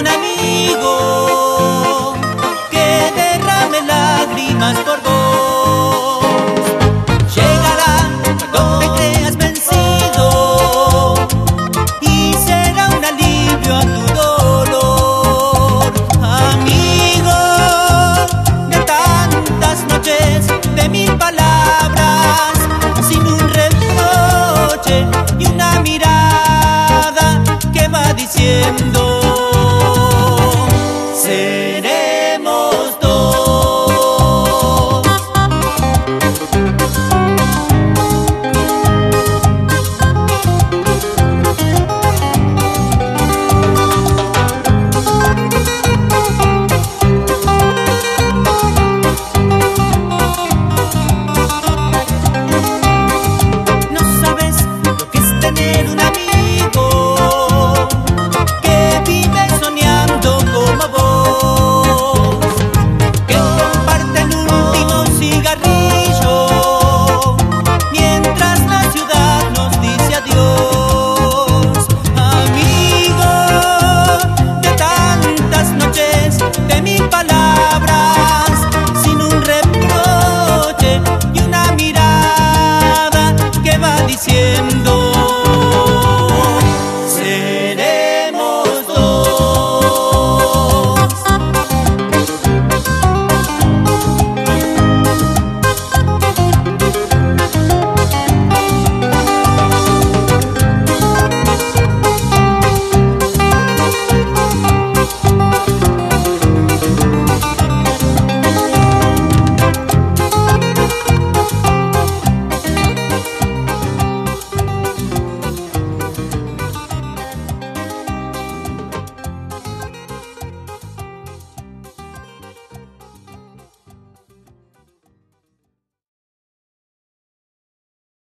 un amigo que derrame lágrimas por vos. Llegará cuando te creas vencido y será un alivio a tu dolor. Amigo de tantas noches, de mil palabras, sin un reproche y una mirada que va diciendo: